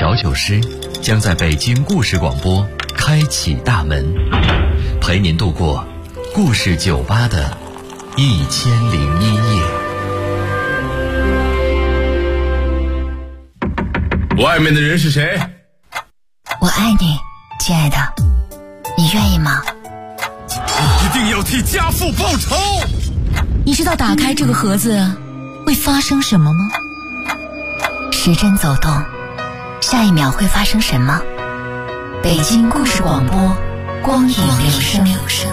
调酒师将在北京故事广播开启大门，陪您度过故事酒吧的1001夜。 外面的人是谁？ 我爱你，亲爱的，你愿意吗？ 一定要替家父报仇！ 你知道打开这个盒子会发生什么吗？时针走动，下一秒会发生什么？北京故事广播，光影留声。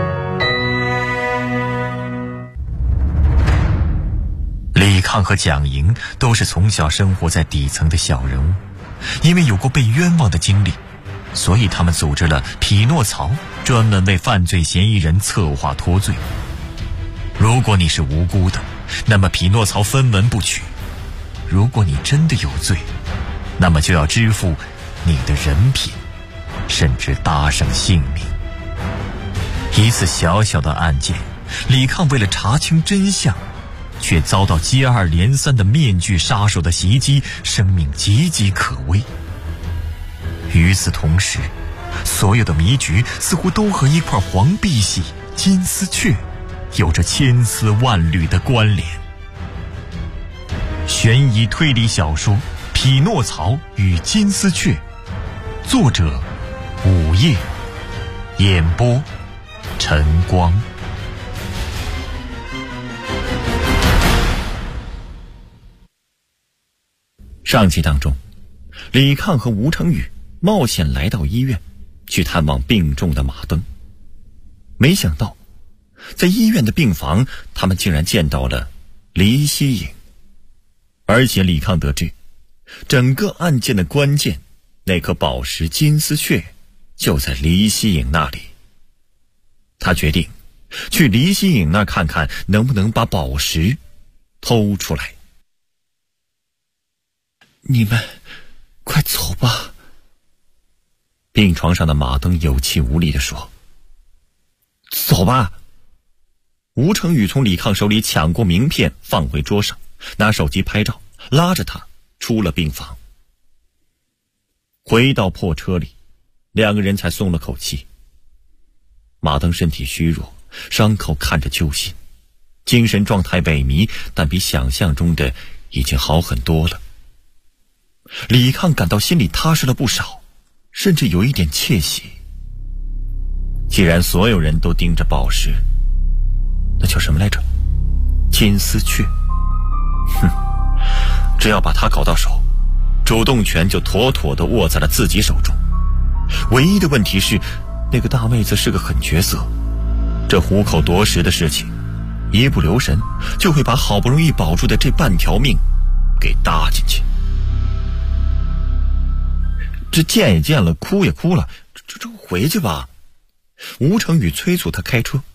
李抗和蒋莹都是从小生活在底层的小人物，因为有过被冤枉的经历，所以他们组织了匹诺曹，专门为犯罪嫌疑人策划脱罪。如果你是无辜的，那么匹诺曹分文不取；如果你真的有罪，那么就要支付你的人品，甚至搭上性命。一次小小的案件，李抗为了查清真相，却遭到接二连三的面具杀手的袭击，生命岌岌可危。与此同时，所有的迷局似乎都和一块黄碧玺金丝雀有着千丝万缕的关联。悬疑推理小说《匹诺曹与金丝雀》，作者午夜，演播晨光。 上集当中，李抗和吴成宇冒险来到医院，去探望病重的马登。没想到，在医院的病房，他们竟然见到了黎希颖。而且李抗得知，整个案件的关键，那颗宝石金丝雀就在黎希颖那里。他决定去黎希颖那看看，能不能把宝石偷出来。你们快走吧。病床上的马登有气无力地说。走吧。吴成宇从李抗手里抢过名片，放回桌上，拿手机拍照，拉着他出了病房。回到破车里，两个人才松了口气。马登身体虚弱，伤口看着揪心，精神状态萎靡，但比想象中的已经好很多了。李抗感到心里踏实了不少，甚至有一点窃喜。既然所有人都盯着宝石，那叫什么来着？金丝雀。只要把它搞到手，主动权就妥妥地握在了自己手中。唯一的问题是，那个大妹子是个狠角色，这虎口夺食的事情，一不留神就会把好不容易保住的这半条命给搭进去。这见也见了，哭也哭了，这回去吧。吴成宇催促他开车。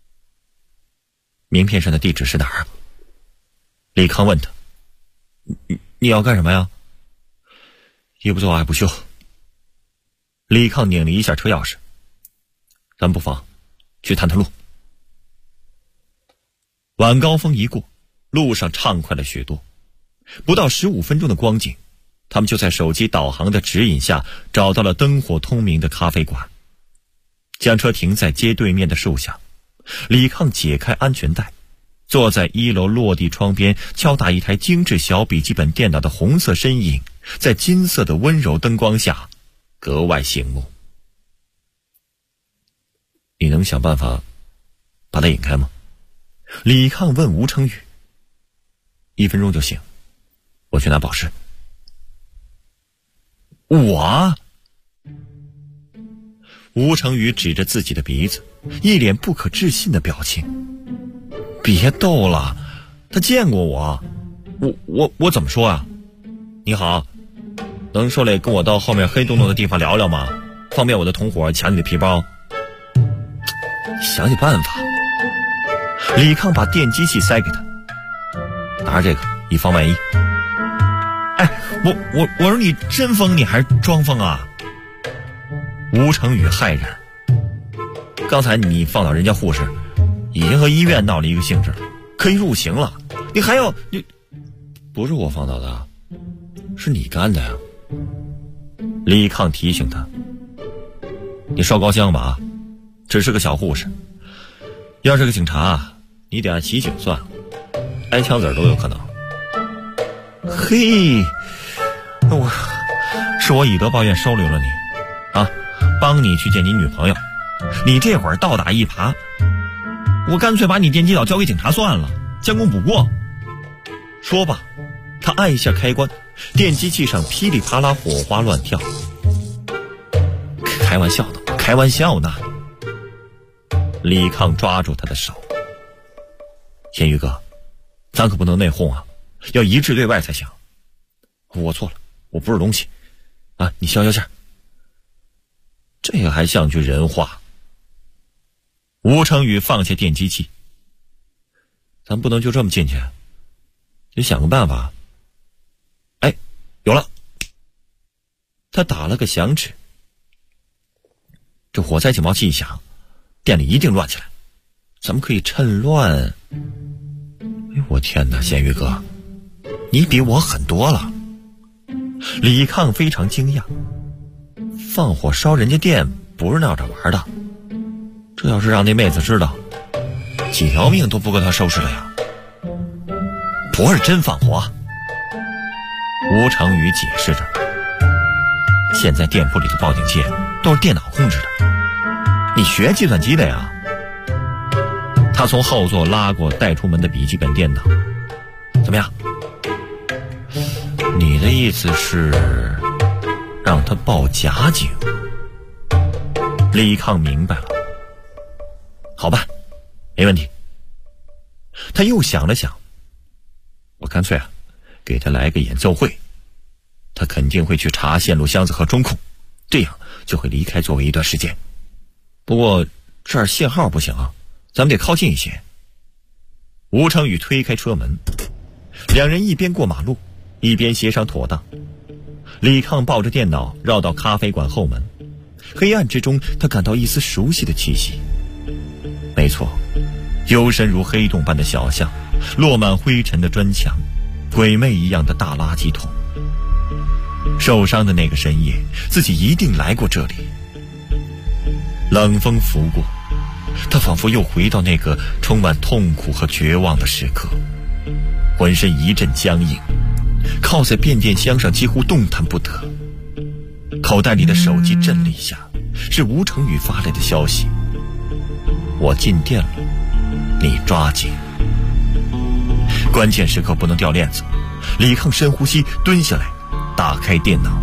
名片上的地址是哪儿啊？李康问他。你要干什么呀？一不做二不休。李康拧了一下车钥匙。咱不妨去探探路。晚高峰一过，路上畅快了许多。不到15分钟的光景，他们就在手机导航的指引下找到了灯火通明的咖啡馆，将车停在街对面的树下。李抗解开安全带，坐在1楼落地窗边敲打一台精致小笔记本电脑的红色身影，在金色的温柔灯光下格外醒目。你能想办法把它引开吗？李抗问吴成宇。1分钟就行，我去拿宝石。我？吴成宇指着自己的鼻子，一脸不可置信的表情。别逗了，他见过我。我怎么说啊？你好，能说来跟我到后面黑洞洞的地方聊聊吗？方便我的同伙抢你的皮包。想起办法。李抗把电击器塞给他，拿着这个以防万一。哎，我说你真疯你还是装疯啊？吴成宇骇然。刚才你放倒人家护士，已经和医院闹了一个性质了，可以入刑了，你还要你？不是我放倒的，是你干的呀。 李抗提醒他：“你烧高香吧，只是个小护士。要是个警察，你得按袭警算了，挨枪子都有可能。”嘿，是我以德报怨收留了你啊，帮你去见你女朋友。你这会儿倒打一耙，我干脆把你电击岛交给警察算了，将功补过。说吧，他按一下开关，电击器上噼里啪啦火花乱跳。开玩笑呢，开玩笑呢。李抗抓住他的手：“咸鱼哥，咱可不能内讧啊，要一致对外才行。我错了，我不是东西啊，你消消气儿。”这个还像句人话。吴成宇放下电击器：“咱不能就这么进去，得想个办法。”哎，有了！他打了个响指。这火灾警报器一响，店里一定乱起来，咱们可以趁乱。哎，我天哪，咸鱼哥，你比我狠多了。李抗非常惊讶，放火烧人家店不是闹着玩的，这要是让那妹子知道，几条命都不够他收拾了呀。不是真放火，吴成宇解释着，现在店铺里的报警器都是电脑控制的，你学计算机的呀。他从后座拉过带出门的笔记本电脑。怎么样？你的意思是让他报假警？李抗明白了。好吧，没问题。他又想了想，我干脆给他来个演奏会，他肯定会去查线路箱子和中控，这样就会离开座位一段时间。不过这儿信号不行啊，咱们得靠近一些。吴成宇推开车门，两人一边过马路一边协商妥当。李抗抱着电脑绕到咖啡馆后门，黑暗之中他感到一丝熟悉的气息。没错，幽深如黑洞般的小巷，落满灰尘的砖墙，鬼魅一样的大垃圾桶。受伤的那个深夜，自己一定来过这里。冷风拂过，他仿佛又回到那个充满痛苦和绝望的时刻，浑身一阵僵硬，靠在变电箱上几乎动弹不得。口袋里的手机震了一下，是吴成宇发来的消息：我进店了，你抓紧。关键时刻不能掉链子。李抗深呼吸，蹲下来打开电脑。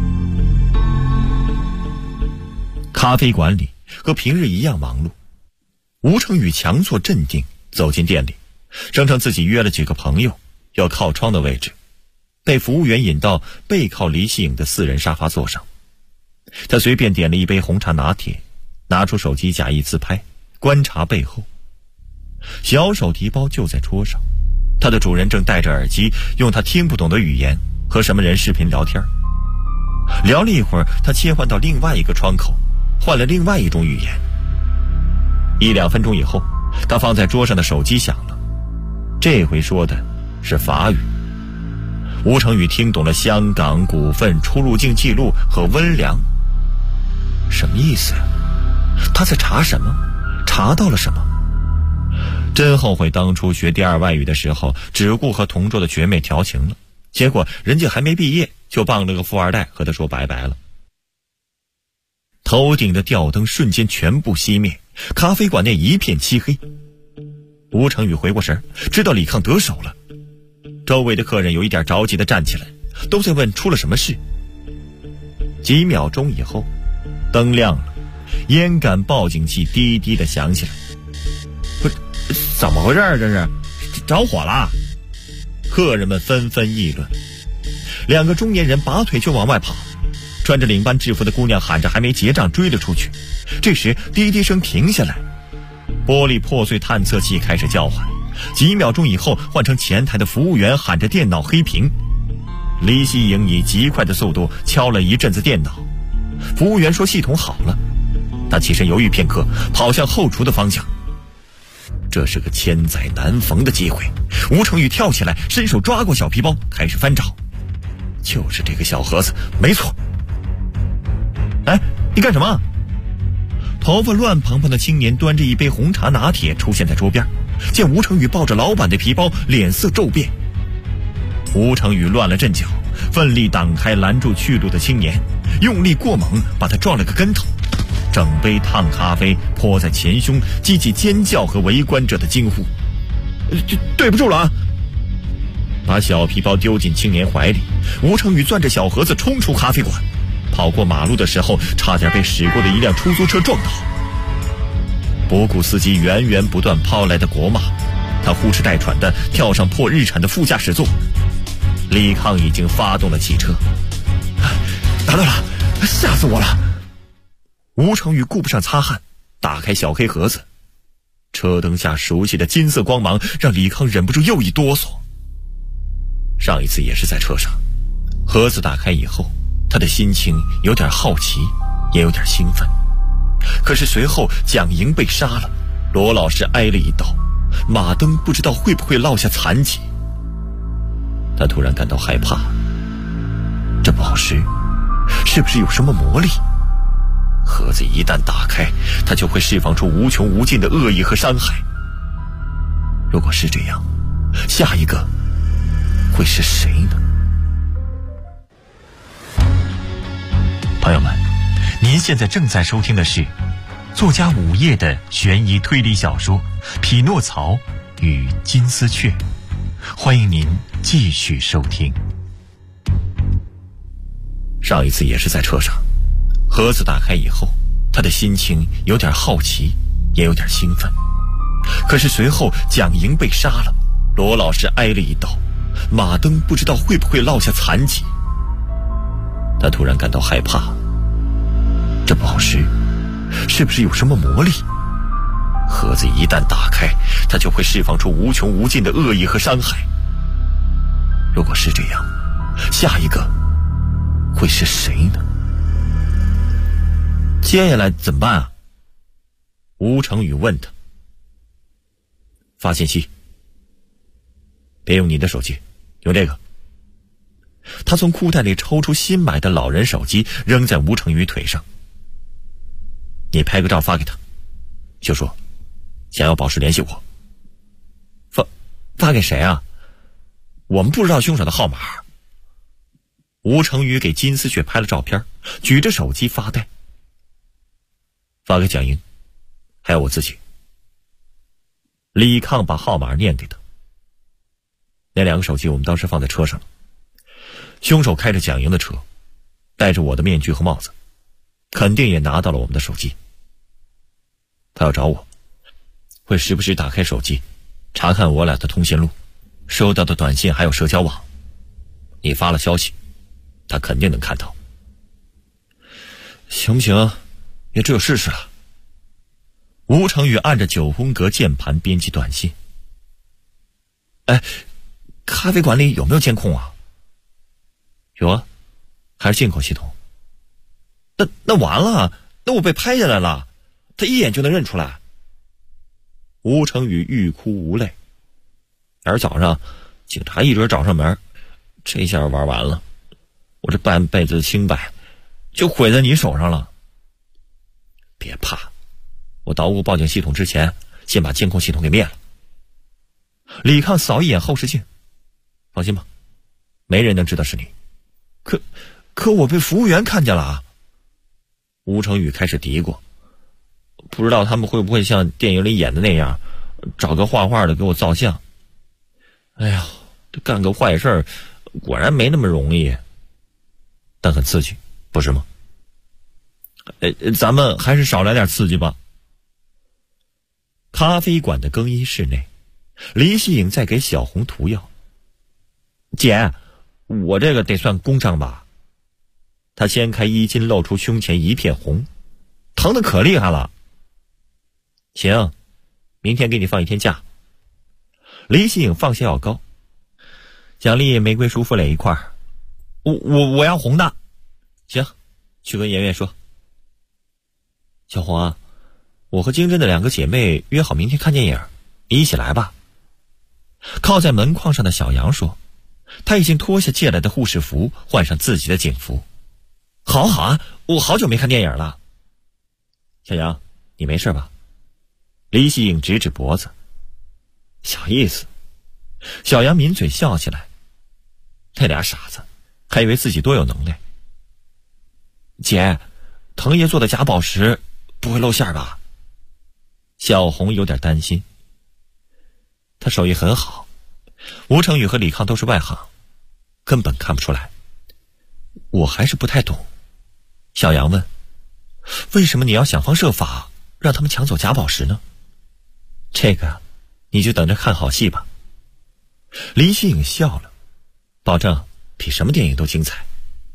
咖啡馆里和平日一样忙碌。吴成宇强作镇定走进店里，声称自己约了几个朋友，要靠窗的位置，被服务员引到背靠离戏影的4人沙发座上。他随便点了一杯红茶拿铁，拿出手机假意自拍，观察背后。小手提包就在桌上，他的主人正戴着耳机，用他听不懂的语言和什么人视频聊天。聊了一会儿，他切换到另外一个窗口，换了另外一种语言。1-2分钟以后，他放在桌上的手机响了，这回说的是法语。吴成宇听懂了香港股份出入境记录和温良。什么意思呀？他在查什么？查到了什么？真后悔当初学第2外语的时候只顾和同桌的学妹调情了，结果人家还没毕业就傍了个富二代和他说拜拜了。头顶的吊灯瞬间全部熄灭，咖啡馆内一片漆黑。吴成宇回过神，知道李抗得手了。周围的客人有一点着急地站起来，都在问出了什么事。几秒钟以后，灯亮了，烟感报警器滴滴地响起来。不是，怎么回事？这是着火了！客人们纷纷议论。2个中年人拔腿就往外跑，穿着领班制服的姑娘喊着还没结账追了出去。这时滴滴声停下来，玻璃破碎探测器开始叫唤。几秒钟以后，换成前台的服务员喊着电脑黑屏。黎希颖以极快的速度敲了一阵子电脑，服务员说系统好了。他起身犹豫片刻，跑向后厨的方向。这是个千载难逢的机会，吴成宇跳起来，伸手抓过小皮包，开始翻找。就是这个小盒子，没错。 你干什么？头发乱蓬蓬的青年端着一杯红茶拿铁出现在桌边，见吴成宇抱着老板的皮包，脸色骤变。吴成宇乱了阵脚，奋力挡开拦住去路的青年，用力过猛把他撞了个跟头，整杯烫咖啡泼在前胸，激起尖叫和围观者的惊呼。对不住了啊！把小皮包丢进青年怀里，吴成宇攥着小盒子冲出咖啡馆，跑过马路的时候差点被驶过的一辆出租车撞倒。博古司机源源不断抛来的国骂，他呼哧带喘地跳上破日产的副驾驶座。李康已经发动了汽车。拿到了，吓死我了！吴成宇顾不上擦汗，打开小黑盒子，车灯下熟悉的金色光芒让李康忍不住又一哆嗦。上一次也是在车上，盒子打开以后，他的心情有点好奇，也有点兴奋。可是随后蒋莹被杀了，罗老师挨了一刀，马登不知道会不会落下残疾。他突然感到害怕，这宝石是不是有什么魔力？盒子一旦打开，它就会释放出无穷无尽的恶意和伤害。如果是这样，下一个会是谁呢？ 朋友们，您现在正在收听的是作家午夜的悬疑推理小说《匹诺曹与金丝雀》，欢迎您继续收听。 上一次也是在车上，盒子打开以后，他的心情有点好奇，也有点兴奋。可是随后蒋莹被杀了，罗老师挨了一刀，马登不知道会不会落下残疾。他突然感到害怕，这宝石是不是有什么魔力？盒子一旦打开，它就会释放出无穷无尽的恶意和伤害。如果是这样，下一个会是谁呢？接下来怎么办啊？吴成宇问他。发信息，别用你的手机，用这个。他从裤袋里抽出新买的老人手机，扔在吴成宇腿上。你拍个照发给他，就说想要宝石联系我。发给谁啊？我们不知道凶手的号码。吴成宇给金丝雀拍了照片，举着手机发呆。发给蒋莹，还有我自己。李抗把号码念给他。那两个手机我们当时放在车上了。凶手开着蒋莹的车，戴着我的面具和帽子，肯定也拿到了我们的手机。他要找我，会时不时打开手机，查看我俩的通讯录，收到的短信还有社交网。你发了消息，他肯定能看到。行不行？也只有试试了。吴成宇按着9宫格键盘编辑短信。咖啡馆里有没有监控啊？有啊，还是进口系统。那完了，那我被拍下来了，他一眼就能认出来。吴成宇欲哭无泪。而早上警察一准找上门，这下玩完了，我这半辈子的清白就毁在你手上了。别怕，我捣鼓报警系统之前，先把监控系统给灭了。李抗扫一眼后视镜，放心吧，没人能知道是你。可我被服务员看见了啊！吴成宇开始嘀咕，不知道他们会不会像电影里演的那样，找个画画的给我造像。哎呀，这干个坏事果然没那么容易，但很刺激，不是吗？咱们还是少来点刺激吧。咖啡馆的更衣室内，李希颖在给小红涂药。姐，我这个得算工伤吧？他掀开衣襟，露出胸前一片红，疼得可厉害了。行，明天给你放1天假。李希颖放下药膏，奖励玫瑰舒芙蕾1块。我要红的。行，去跟圆圆说。小红啊，我和金珍的2个姐妹约好明天看电影，你一起来吧。靠在门框上的小杨说，他已经脱下借来的护士服，换上自己的警服。好啊，我好久没看电影了， 小杨，你没事吧？李希颖指指脖子。小意思。小杨抿嘴笑起来。那俩傻子还以为自己多有能耐。姐，藤爷做的假宝石不会露馅吧？小红有点担心。他手艺很好，吴成宇和李康都是外行，根本看不出来。我还是不太懂。小杨问，为什么你要想方设法让他们抢走假宝石呢？这个你就等着看好戏吧。林希颖笑了，保证比什么电影都精彩。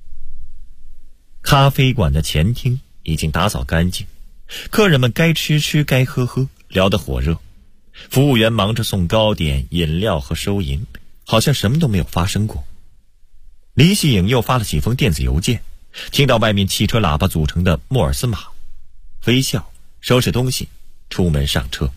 咖啡馆的前厅已经打扫干净，客人们该吃吃该喝喝，聊得火热。服务员忙着送糕点、饮料和收银，好像什么都没有发生过。李希颖又发了几封电子邮件，听到外面汽车喇叭组成的莫尔斯码，微笑收拾东西出门上车。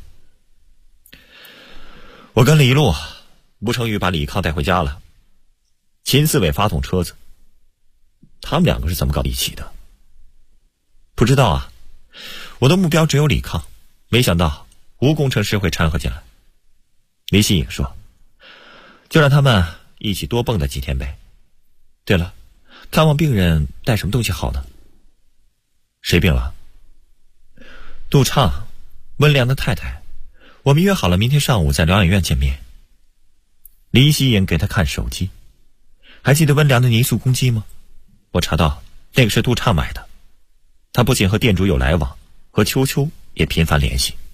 我跟了一路，吴成宇把李康带回家了，秦思伟发动车子。他们两个是怎么搞一起的？不知道啊，我的目标只有李康，没想到吴工程师会掺和进来。李希颖说，就让他们一起多蹦跶几天呗。对了，看望病人带什么东西好呢？谁病了？杜畅，温良的太太，我们约好了明天上午在疗养院见面。李希颖给他看手机，还记得温良的泥塑公鸡吗？我查到那个是杜畅买的，他不仅和店主有来往，和秋秋也频繁联系。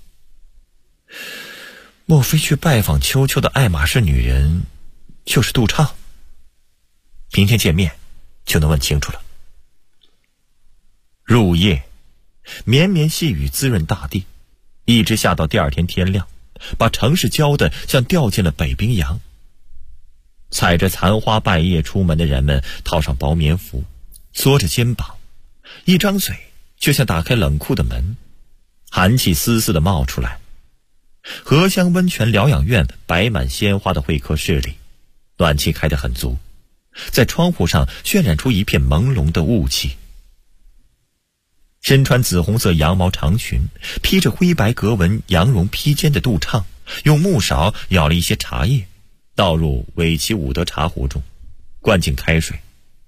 莫非去拜访秋秋的爱马仕女人就是杜畅？明天见面就能问清楚了。入夜，绵绵细雨滋润大地，一直下到第二天天亮，把城市浇得像掉进了北冰洋。踩着残花败叶出门的人们套上薄棉服，缩着肩膀，一张嘴就像打开冷库的门，寒气丝丝地冒出来。荷香温泉疗养院摆满鲜花的会客室里，暖气开得很足，在窗户上渲染出一片朦胧的雾气。身穿紫红色羊毛长裙，披着灰白格纹羊绒披肩的杜畅，用木勺舀了一些茶叶，倒入韦奇伍德茶壶中，灌进开水。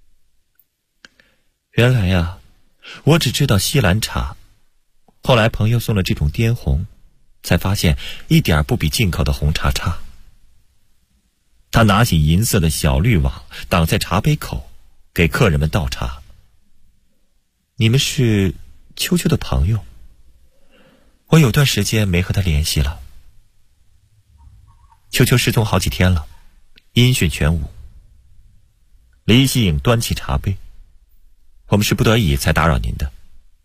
原来呀，我只知道西兰茶，后来朋友送了这种滇红，才发现一点不比进口的红茶差。他拿起银色的小滤网挡在茶杯口，给客人们倒茶。你们是秋秋的朋友？我有段时间没和他联系了。秋秋失踪好几天了，音讯全无。李希颖端起茶杯，我们是不得已才打扰您的。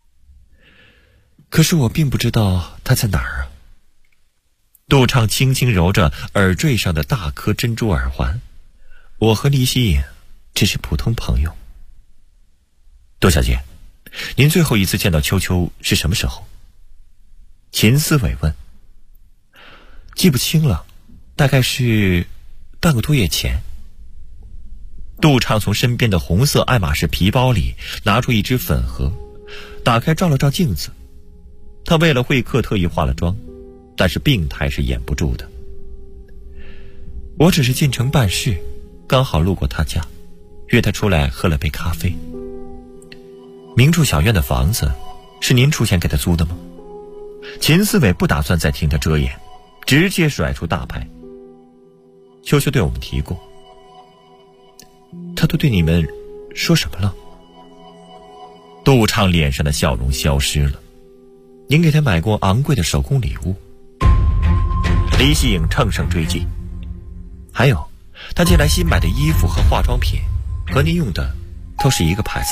可是我并不知道他在哪儿啊。杜畅轻轻揉着耳坠上的大颗珍珠耳环，我和李希颖只是普通朋友。杜小姐，您最后一次见到秋秋是什么时候？秦思伟问。记不清了，大概是半个多月前。杜畅从身边的红色爱马仕皮包里拿出一只粉盒，打开照了照镜子。他为了会客特意化了妆，但是病态是掩不住的。我只是进城办事，刚好路过他家，约他出来喝了杯咖啡。明柱小院的房子是您出钱给他租的吗？秦思伟不打算再听他遮掩，直接甩出大牌。秋秋对我们提过。他都对你们说什么了？杜畅脸上的笑容消失了。您给他买过昂贵的手工礼物？李希颖乘胜追击。还有，他借来新买的衣服和化妆品，和您用的都是一个牌子。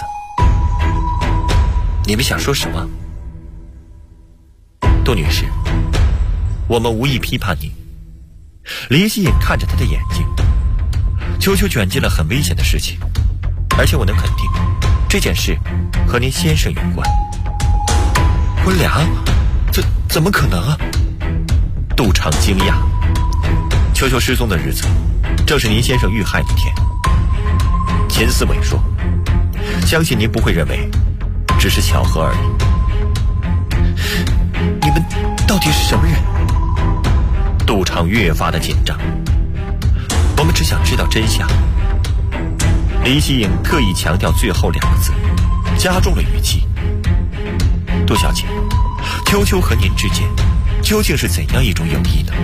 你们想说什么？杜女士，我们无意批判您。李希颖看着他的眼睛。秋秋卷进了很危险的事情，而且我能肯定，这件事和您先生有关。温良？怎么可能啊？杜畅惊讶。秋秋失踪的日子，正是您先生遇害那天。秦思伟说，相信您不会认为只是巧合而已。 们到底是什么人？杜畅越发的紧张。我们只想知道真相。李希颖特意强调最后2个字，加重了语气。杜小姐，秋秋和您之间究竟是怎样一种友谊呢？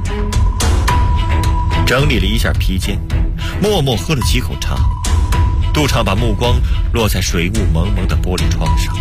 整理了一下披肩，默默喝了几口茶。杜畅把目光落在水雾蒙蒙的玻璃窗上。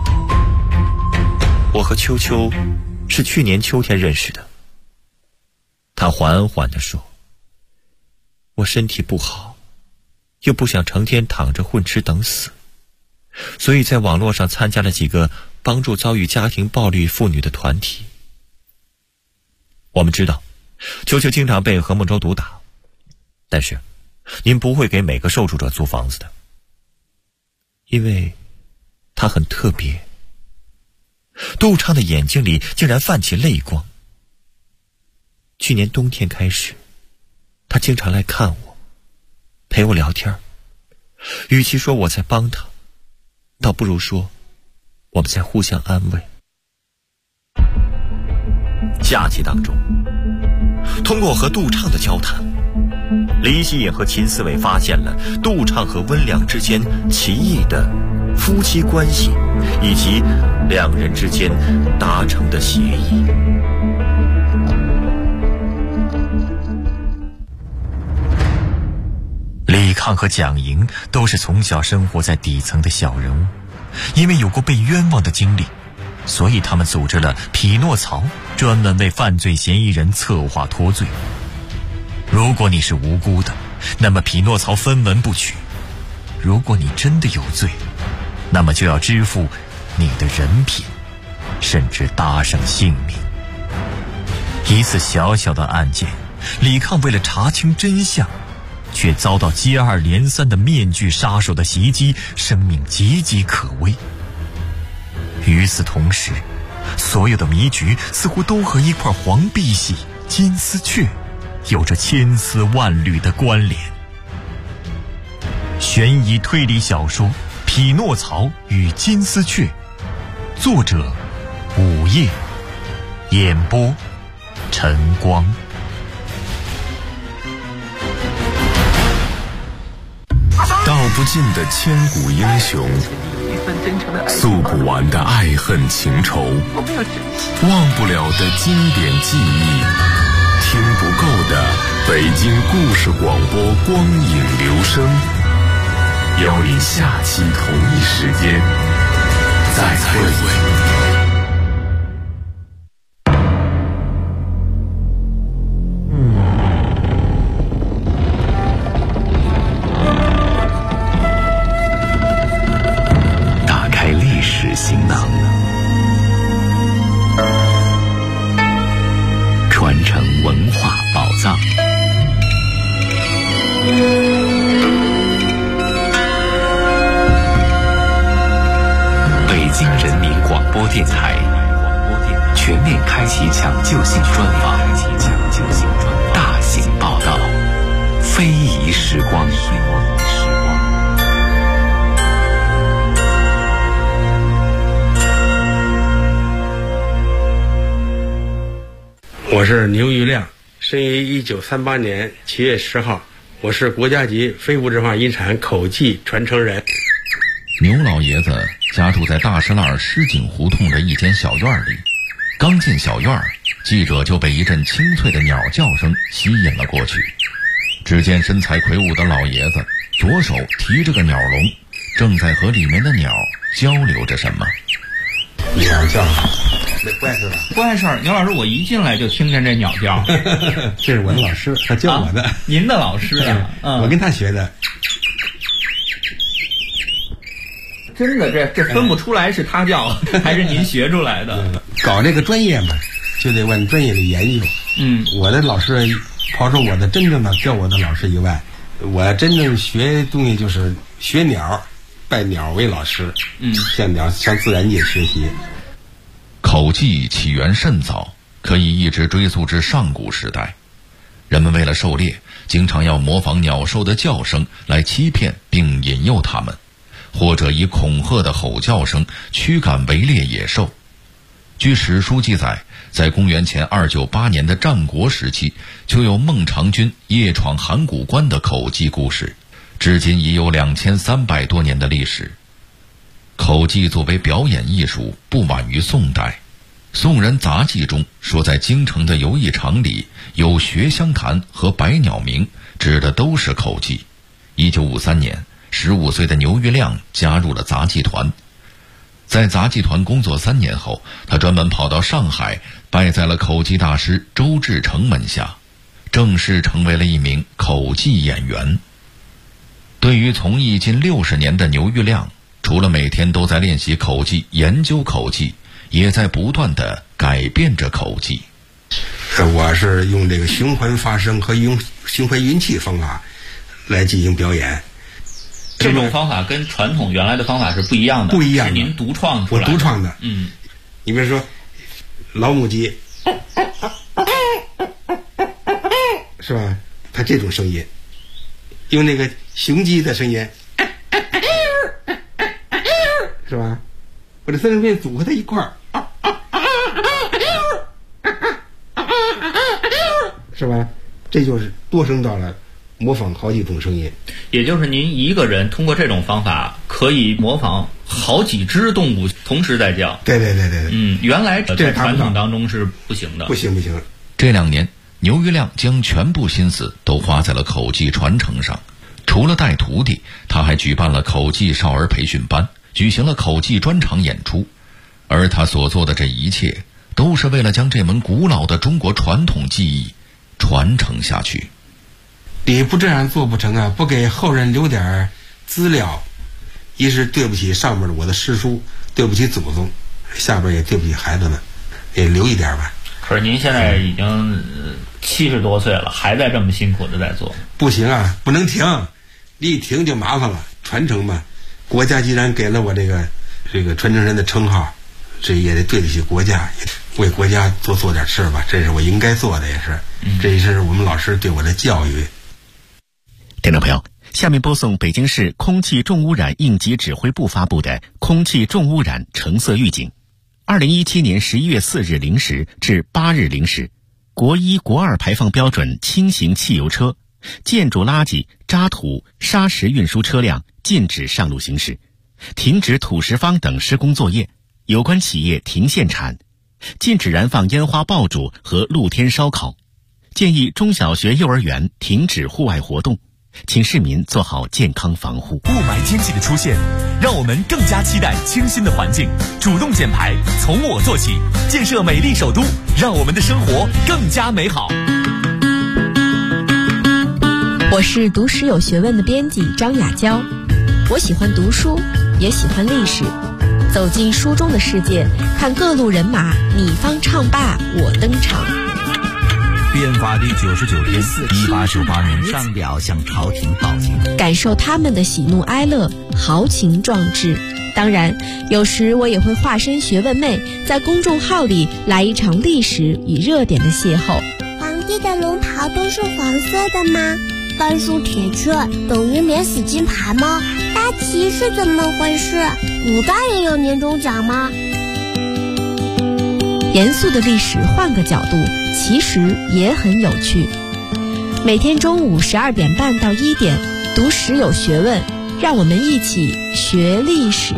我和秋秋是去年秋天认识的。他缓缓地说，我身体不好，又不想成天躺着混吃等死，所以在网络上参加了几个帮助遭遇家庭暴力妇女的团体。我们知道秋秋经常被何梦舟毒打，但是您不会给每个受助者租房子的，因为他很特别。杜畅的眼睛里竟然泛起泪光。去年冬天开始，他经常来看我，陪我聊天。与其说我在帮他，倒不如说我们在互相安慰。假期当中，通过和杜畅的交谈，李希颖和秦思伟发现了杜畅和温良之间奇异的夫妻关系，以及2人之间达成的协议。 李抗和蒋莹都是从小生活在底层的小人物，因为有过被冤枉的经历，所以他们组织了匹诺曹，专门为犯罪嫌疑人策划脱罪。如果你是无辜的，那么匹诺曹分文不取；如果你真的有罪，那么就要支付你的人品，甚至搭上性命。一次小小的案件，李抗为了查清真相，却遭到接二连三的面具杀手的袭击，生命岌岌可危。与此同时，所有的谜局似乎都和一块黄碧玺金丝雀有着千丝万缕的关联。悬疑推理小说《匹诺曹与金丝雀》，作者午夜，演播晨光。 道不尽的千古英雄，诉不完的爱恨情仇，忘不了的经典记忆，听不够的北京故事广播光影留声。邀你下期同一时间再会。行囊，传承文化宝藏。北京人民广播电台全面开启抢救性专访，大型报道，非遗时光。 我是牛玉亮，生于1938年7月10号，我是国家级非物质化遗产口技传承人。 牛老爷子家住在大石栏狮井胡同的一间小院里，刚进小院，记者就被一阵清脆的鸟叫声吸引了过去。只见身材魁梧的老爷子左手提着个鸟笼，正在和里面的鸟交流着什么。 鸟叫，这怪事吧？ 怪事儿，牛老师，我一进来就听见这鸟叫。 这是我的老师，他教我的。 您的老师啊？ 我跟他学的。 真的，这分不出来是他教还是您学出来的。 搞这个专业嘛，就得往专业里研究。我的老师，刨出我的真正的教我的老师以外，我真正学东西就是学鸟，拜鸟为老师。向自然界学习。 口技起源甚早，可以一直追溯至上古时代。人们为了狩猎，经常要模仿鸟兽的叫声来欺骗并引诱它们，或者以恐吓的吼叫声驱赶围猎野兽。 据史书记载，在公元前298年的战国时期，就有孟尝君夜闯函谷关的口技故事，至今已有2300多年的历史。口技作为表演艺术，不晚于宋代。宋人杂记中说，在京城的游艺场里有学香坛和百鸟鸣，指的都是口技。1953年，15岁的牛玉亮加入了杂技团。在杂技团工作3年后，他专门跑到上海，拜在了口技大师周志成门下，正式成为了一名口技演员。对于从艺近60年的牛玉亮，除了每天都在练习口技、研究口技，也在不断地改变着口技。 我是用这个循环发声和循环运气方法来进行表演。 这种方法跟传统原来的方法是不一样的， 不一样的， 是您独创出来的。 我独创的。你比如说老母鸡，是吧？它这种声音，用那个雄鸡的声音，是吧？我这三声片组合在一块儿，是吧？这就是多声道了，模仿好几种声音。 也就是您一个人通过这种方法可以模仿好几只动物同时在叫。 对。 原来在传统当中是不行的。 不行。 这2年，牛玉亮将全部心思都花在了口技传承上。除了带徒弟，他还举办了口技少儿培训班，举行了口技专场演出。而他所做的这一切，都是为了将这门古老的中国传统技艺传承下去。 你不这样做不成啊！不给后人留点资料，一是对不起上面的我的师叔，对不起祖宗，下边也对不起孩子们，也留一点吧。 可是您现在已经70多岁了，还在这么辛苦的在做。 不行啊，不能停，你一停就麻烦了。传承嘛，国家既然给了我这个传承人的称号，这也得对得起国家，也为国家做点事吧，这是我应该做的，也是，这也是我们老师对我的教育。 听众朋友，下面播送北京市空气重污染应急指挥部发布的空气重污染橙色预警。2017年11月4日0时至8日0时，国1、国2排放标准轻型汽油车、建筑垃圾、渣土、砂石运输车辆禁止上路行驶，停止土石方等施工作业，有关企业停限产，禁止燃放烟花爆竹和露天烧烤，建议中小学、幼儿园停止户外活动，请市民做好健康防护。 雾霾天气的出现，让我们更加期待清新的环境。主动减排，从我做起，建设美丽首都，让我们的生活更加美好。 我是读史有学问的编辑张雅娇，我喜欢读书，也喜欢历史。走进书中的世界，看各路人马你方唱罢我登场。 变法第99天，1898年上表向朝廷报警， 感受他们的喜怒哀乐，豪情壮志。当然，有时我也会化身学问妹，在公众号里来一场历史与热点的邂逅。 皇帝的龙袍都是黄色的吗？甘肃铁雀等于免死金牌吗？大旗是怎么回事？古代也有年终奖吗？ 严肃的历史换个角度，其实也很有趣。每天中午12点半到1点，读史有学问，让我们一起学历史。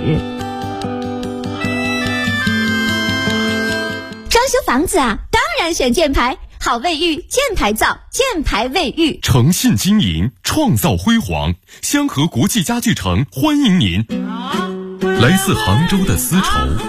装修房子啊，当然选箭牌，好卫浴，箭牌造，箭牌卫浴。 诚信经营，创造辉煌，香河国际家具城欢迎您。来自杭州的丝绸